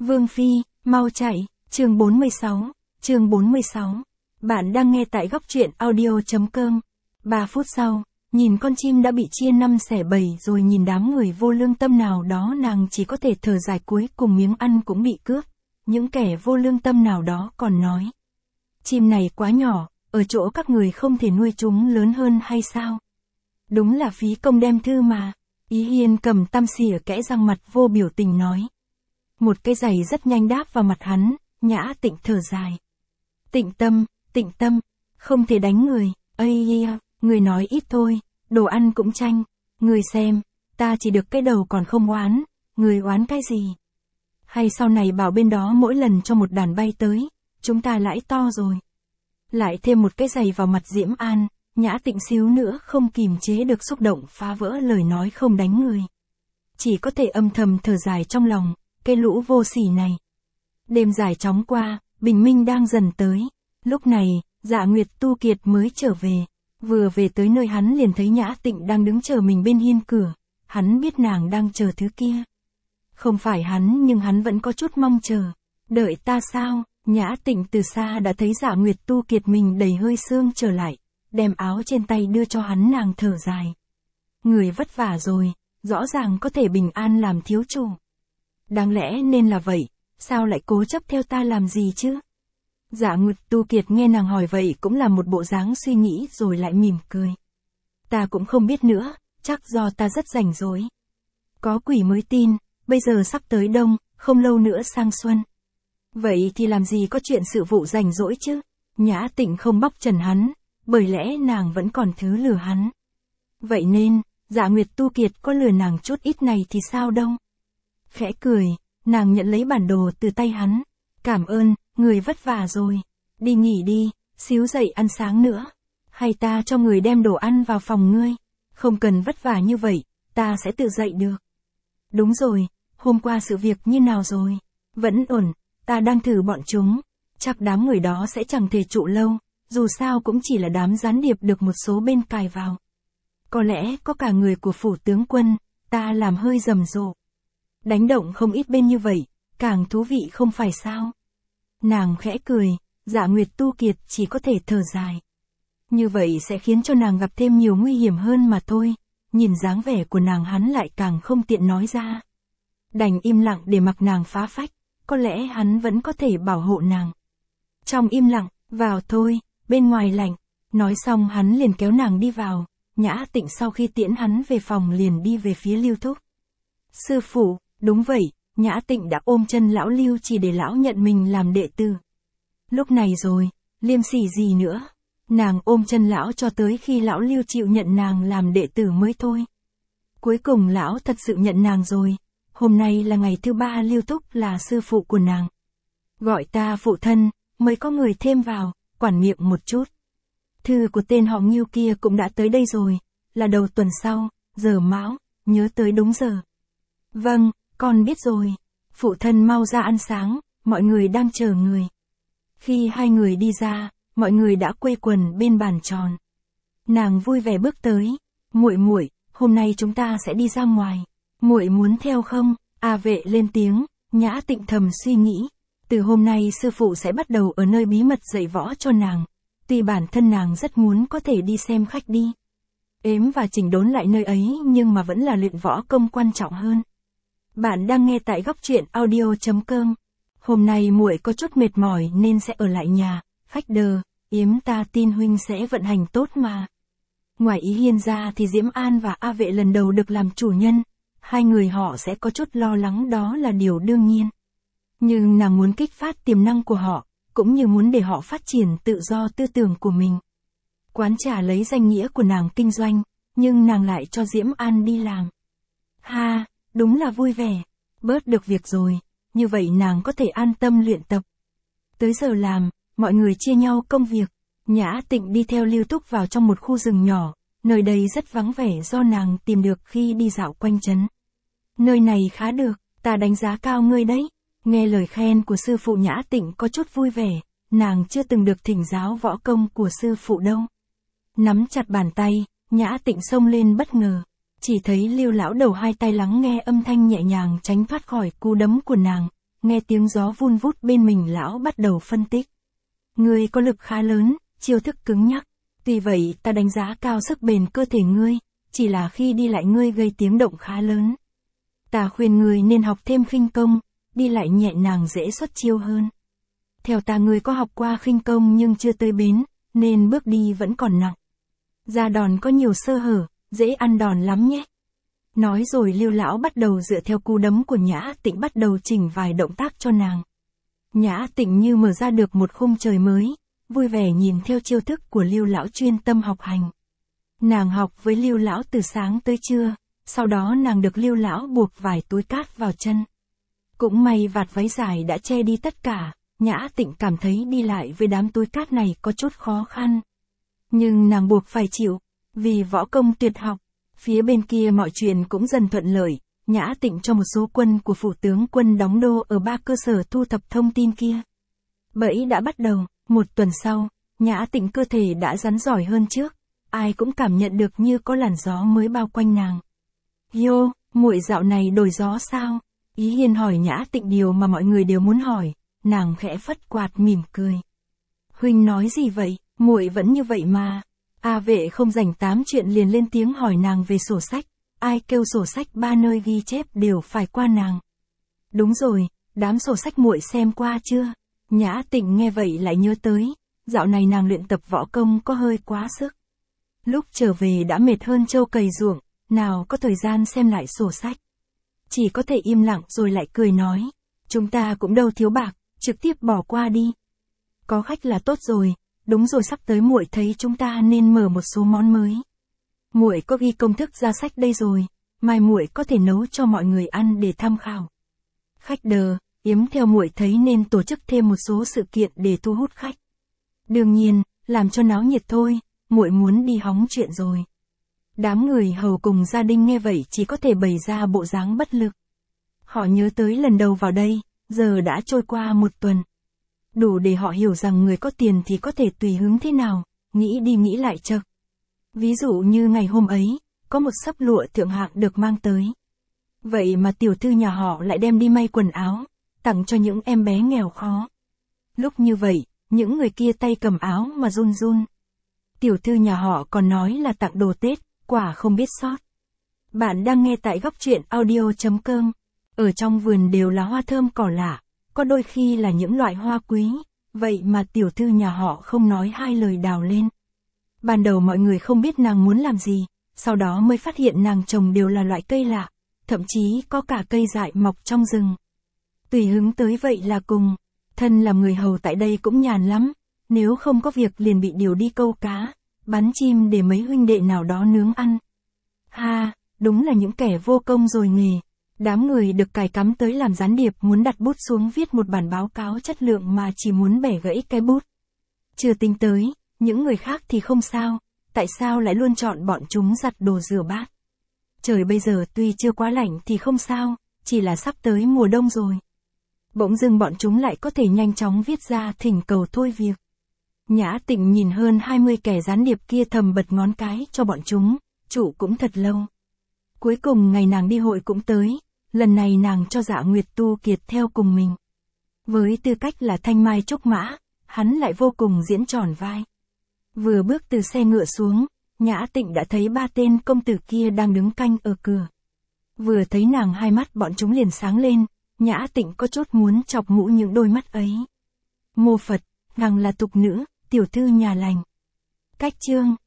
Vương Phi, mau chạy, chương 46. Bạn đang nghe tại góc truyện audio.com. 3 phút sau, nhìn con chim đã bị chia 5 xẻ 7 rồi nhìn đám người vô lương tâm nào đó, nàng chỉ có thể thở dài, cuối cùng miếng ăn cũng bị cướp. Những kẻ vô lương tâm nào đó còn nói: chim này quá nhỏ, ở chỗ các người không thể nuôi chúng lớn hơn hay sao? Đúng là phí công đem thư mà. Ý Hiên cầm tăm xỉa kẽ răng, mặt vô biểu tình nói. Một cái giày rất nhanh đáp vào mặt hắn. Nhã Tịnh thở dài. Tịnh tâm, không thể đánh người. Ây, người nói ít thôi, đồ ăn cũng chanh. Người xem, ta chỉ được cái đầu còn không oán, người oán cái gì? Hay sau này bảo bên đó mỗi lần cho một đàn bay tới, chúng ta lãi to rồi. Lại thêm một cái giày vào mặt Diễm An, Nhã Tịnh xíu nữa không kìm chế được xúc động phá vỡ lời nói không đánh người. Chỉ có thể âm thầm thở dài trong lòng, cái lũ vô sỉ này. Đêm dài chóng qua, bình minh đang dần tới. Lúc này, Dạ Nguyệt Tu Kiệt mới trở về. Vừa về tới nơi hắn liền thấy Nhã Tịnh đang đứng chờ mình bên hiên cửa. Hắn biết nàng đang chờ thứ kia. Không phải hắn, nhưng hắn vẫn có chút mong chờ. Đợi ta sao? Nhã Tịnh từ xa đã thấy Dạ Nguyệt Tu Kiệt mình đầy hơi sương trở lại, đem áo trên tay đưa cho hắn. Nàng thở dài. Người vất vả rồi, rõ ràng có thể bình an làm thiếu chủ. Đáng lẽ nên là vậy, sao lại cố chấp theo ta làm gì chứ? Dạ Nguyệt Tu Kiệt nghe nàng hỏi vậy cũng là một bộ dáng suy nghĩ rồi lại mỉm cười. Ta cũng không biết nữa, chắc do ta rất rảnh rỗi. Có quỷ mới tin, bây giờ sắp tới đông, không lâu nữa sang xuân. Vậy thì làm gì có chuyện sự vụ rảnh rỗi chứ? Nhã Tịnh không bóc trần hắn, bởi lẽ nàng vẫn còn thứ lừa hắn. Vậy nên, Dạ Nguyệt Tu Kiệt có lừa nàng chút ít này thì sao đâu? Khẽ cười, nàng nhận lấy bản đồ từ tay hắn. Cảm ơn, người vất vả rồi. Đi nghỉ đi, xíu dậy ăn sáng nữa. Hay ta cho người đem đồ ăn vào phòng ngươi? Không cần vất vả như vậy, ta sẽ tự dậy được. Đúng rồi, hôm qua sự việc như nào rồi? Vẫn ổn, ta đang thử bọn chúng. Chắc đám người đó sẽ chẳng thể trụ lâu, dù sao cũng chỉ là đám gián điệp được một số bên cài vào. Có lẽ có cả người của phủ tướng quân, ta làm hơi rầm rộ. Đánh động không ít bên như vậy, càng thú vị không phải sao? Nàng khẽ cười, Dạ Nguyệt Tu Kiệt chỉ có thể thở dài. Như vậy sẽ khiến cho nàng gặp thêm nhiều nguy hiểm hơn mà thôi. Nhìn dáng vẻ của nàng hắn lại càng không tiện nói ra. Đành im lặng để mặc nàng phá phách, có lẽ hắn vẫn có thể bảo hộ nàng. Trong im lặng, vào thôi, bên ngoài lạnh. Nói xong hắn liền kéo nàng đi vào. Nhã Tịnh sau khi tiễn hắn về phòng liền đi về phía Lưu Thúc. Sư phụ, đúng vậy, Nhã Tịnh đã ôm chân lão Lưu chỉ để lão nhận mình làm đệ tử. Lúc này rồi, liêm sỉ gì nữa. Nàng ôm chân lão cho tới khi lão Lưu chịu nhận nàng làm đệ tử mới thôi. Cuối cùng lão thật sự nhận nàng rồi. Hôm nay là ngày thứ 3 Lưu Thúc là sư phụ của nàng. Gọi ta phụ thân, mới có người thêm vào, quản miệng một chút. Thư của tên họ Ngưu kia cũng đã tới đây rồi, là đầu tuần sau, giờ mão, nhớ tới đúng giờ. Vâng, con biết rồi. Phụ thân mau ra ăn sáng, mọi người đang chờ người. Khi hai người đi ra, mọi người đã quây quần bên bàn tròn. Nàng vui vẻ bước tới. Muội muội, hôm nay chúng ta sẽ đi ra ngoài. Muội muốn theo không? A Vệ lên tiếng. Nhã Tịnh thầm suy nghĩ. Từ hôm nay sư phụ sẽ bắt đầu ở nơi bí mật dạy võ cho nàng. Tuy bản thân nàng rất muốn có thể đi xem khách đi. Ếm và chỉnh đốn lại nơi ấy nhưng mà vẫn là luyện võ công quan trọng hơn. Bạn đang nghe tại góc truyện audio.com. Hôm nay muội có chút mệt mỏi nên sẽ ở lại nhà. Khách đờ, Yếm ta tin huynh sẽ vận hành tốt mà. Ngoài Ý Hiên ra thì Diễm An và A Vệ lần đầu được làm chủ nhân. Hai người họ sẽ có chút lo lắng, đó là điều đương nhiên. Nhưng nàng muốn kích phát tiềm năng của họ, cũng như muốn để họ phát triển tự do tư tưởng của mình. Quán trà lấy danh nghĩa của nàng kinh doanh, nhưng nàng lại cho Diễm An đi làm. Ha, đúng là vui vẻ, bớt được việc rồi, như vậy nàng có thể an tâm luyện tập. Tới giờ làm, mọi người chia nhau công việc. Nhã Tịnh đi theo Lưu Thúc vào trong một khu rừng nhỏ, nơi đây rất vắng vẻ do nàng tìm được khi đi dạo quanh trấn. Nơi này khá được, ta đánh giá cao ngươi đấy. Nghe lời khen của sư phụ Nhã Tịnh có chút vui vẻ, nàng chưa từng được thỉnh giáo võ công của sư phụ đâu. Nắm chặt bàn tay, Nhã Tịnh xông lên bất ngờ, chỉ thấy Lưu lão đầu hai tay lắng nghe âm thanh nhẹ nhàng tránh thoát khỏi cú đấm của nàng, nghe tiếng gió vun vút bên mình lão bắt đầu phân tích. Ngươi có lực khá lớn, chiêu thức cứng nhắc. Tuy vậy ta đánh giá cao sức bền cơ thể ngươi, chỉ là khi đi lại ngươi gây tiếng động khá lớn. Ta khuyên ngươi nên học thêm khinh công, đi lại nhẹ nhàng dễ xuất chiêu hơn. Theo ta ngươi có học qua khinh công nhưng chưa tới bến, nên bước đi vẫn còn nặng. Ra đòn có nhiều sơ hở, dễ ăn đòn lắm nhé. Nói rồi Lưu lão bắt đầu dựa theo cú đấm của Nhã Tịnh bắt đầu chỉnh vài động tác cho nàng. Nhã Tịnh như mở ra được một khung trời mới, vui vẻ nhìn theo chiêu thức của Lưu lão chuyên tâm học hành. Nàng học với Lưu lão từ sáng tới trưa, sau đó nàng được Lưu lão buộc vài túi cát vào chân. Cũng may vạt váy dài đã che đi tất cả, Nhã Tịnh cảm thấy đi lại với đám túi cát này có chút khó khăn. Nhưng nàng buộc phải chịu, vì võ công tuyệt học. Phía bên kia mọi chuyện cũng dần thuận lợi, Nhã Tịnh cho một số quân của phủ tướng quân đóng đô ở 3 cơ sở thu thập thông tin kia. Bẫy đã bắt đầu, một tuần sau, Nhã Tịnh cơ thể đã rắn giỏi hơn trước, ai cũng cảm nhận được như có làn gió mới bao quanh nàng. Yo, muội dạo này đổi gió sao? Ý Hiên hỏi Nhã Tịnh điều mà mọi người đều muốn hỏi, nàng khẽ phất quạt mỉm cười. Huynh nói gì vậy, muội vẫn như vậy mà. A Vệ không rảnh tám chuyện liền lên tiếng hỏi nàng về sổ sách, ai kêu sổ sách 3 nơi ghi chép đều phải qua nàng. Đúng rồi, đám sổ sách muội xem qua chưa? Nhã Tịnh nghe vậy lại nhớ tới, dạo này nàng luyện tập võ công có hơi quá sức. Lúc trở về đã mệt hơn trâu cày ruộng, nào có thời gian xem lại sổ sách. Chỉ có thể im lặng rồi lại cười nói, chúng ta cũng đâu thiếu bạc, trực tiếp bỏ qua đi. Có khách là tốt rồi. Đúng rồi, sắp tới muội thấy chúng ta nên mở một số món mới. Muội có ghi công thức ra sách đây rồi, mai muội có thể nấu cho mọi người ăn để tham khảo. Khách đờ, Yếm theo muội thấy nên tổ chức thêm một số sự kiện để thu hút khách. Đương nhiên, làm cho náo nhiệt thôi, muội muốn đi hóng chuyện rồi. Đám người hầu cùng gia đình nghe vậy chỉ có thể bày ra bộ dáng bất lực. Họ nhớ tới lần đầu vào đây, giờ đã trôi qua một tuần. Đủ để họ hiểu rằng người có tiền thì có thể tùy hứng thế nào, nghĩ đi nghĩ lại chợt. Ví dụ như ngày hôm ấy, có một xấp lụa thượng hạng được mang tới. Vậy mà tiểu thư nhà họ lại đem đi may quần áo, tặng cho những em bé nghèo khó. Lúc như vậy, những người kia tay cầm áo mà run run. Tiểu thư nhà họ còn nói là tặng đồ Tết, quả không biết sót. Bạn đang nghe tại góc truyện audio.com. Ở trong vườn đều là hoa thơm cỏ lạ, có đôi khi là những loại hoa quý, vậy mà tiểu thư nhà họ không nói hai lời đào lên. Ban đầu mọi người không biết nàng muốn làm gì, sau đó mới phát hiện nàng trồng đều là loại cây lạ, thậm chí có cả cây dại mọc trong rừng. Tùy hứng tới vậy là cùng, thân làm người hầu tại đây cũng nhàn lắm, nếu không có việc liền bị điều đi câu cá, bắn chim để mấy huynh đệ nào đó nướng ăn. Ha, đúng là những kẻ vô công rồi nghề. Đám người được cài cắm tới làm gián điệp muốn đặt bút xuống viết một bản báo cáo chất lượng mà chỉ muốn bẻ gãy cái bút. Chưa tính tới, những người khác thì không sao, tại sao lại luôn chọn bọn chúng giặt đồ rửa bát. Trời bây giờ tuy chưa quá lạnh thì không sao, chỉ là sắp tới mùa đông rồi. Bỗng dưng bọn chúng lại có thể nhanh chóng viết ra thỉnh cầu thôi việc. Nhã Tịnh nhìn hơn 20 kẻ gián điệp kia thầm bật ngón cái cho bọn chúng, chủ cũng thật lâu. Cuối cùng ngày nàng đi hội cũng tới, lần này nàng cho Dạ Nguyệt Tu Kiệt theo cùng mình. Với tư cách là thanh mai trúc mã, hắn lại vô cùng diễn tròn vai. Vừa bước từ xe ngựa xuống, Nhã Tịnh đã thấy 3 tên công tử kia đang đứng canh ở cửa. Vừa thấy nàng hai mắt bọn chúng liền sáng lên, Nhã Tịnh có chút muốn chọc mũ những đôi mắt ấy. Mô Phật, nàng là tục nữ, tiểu thư nhà lành. Cách chương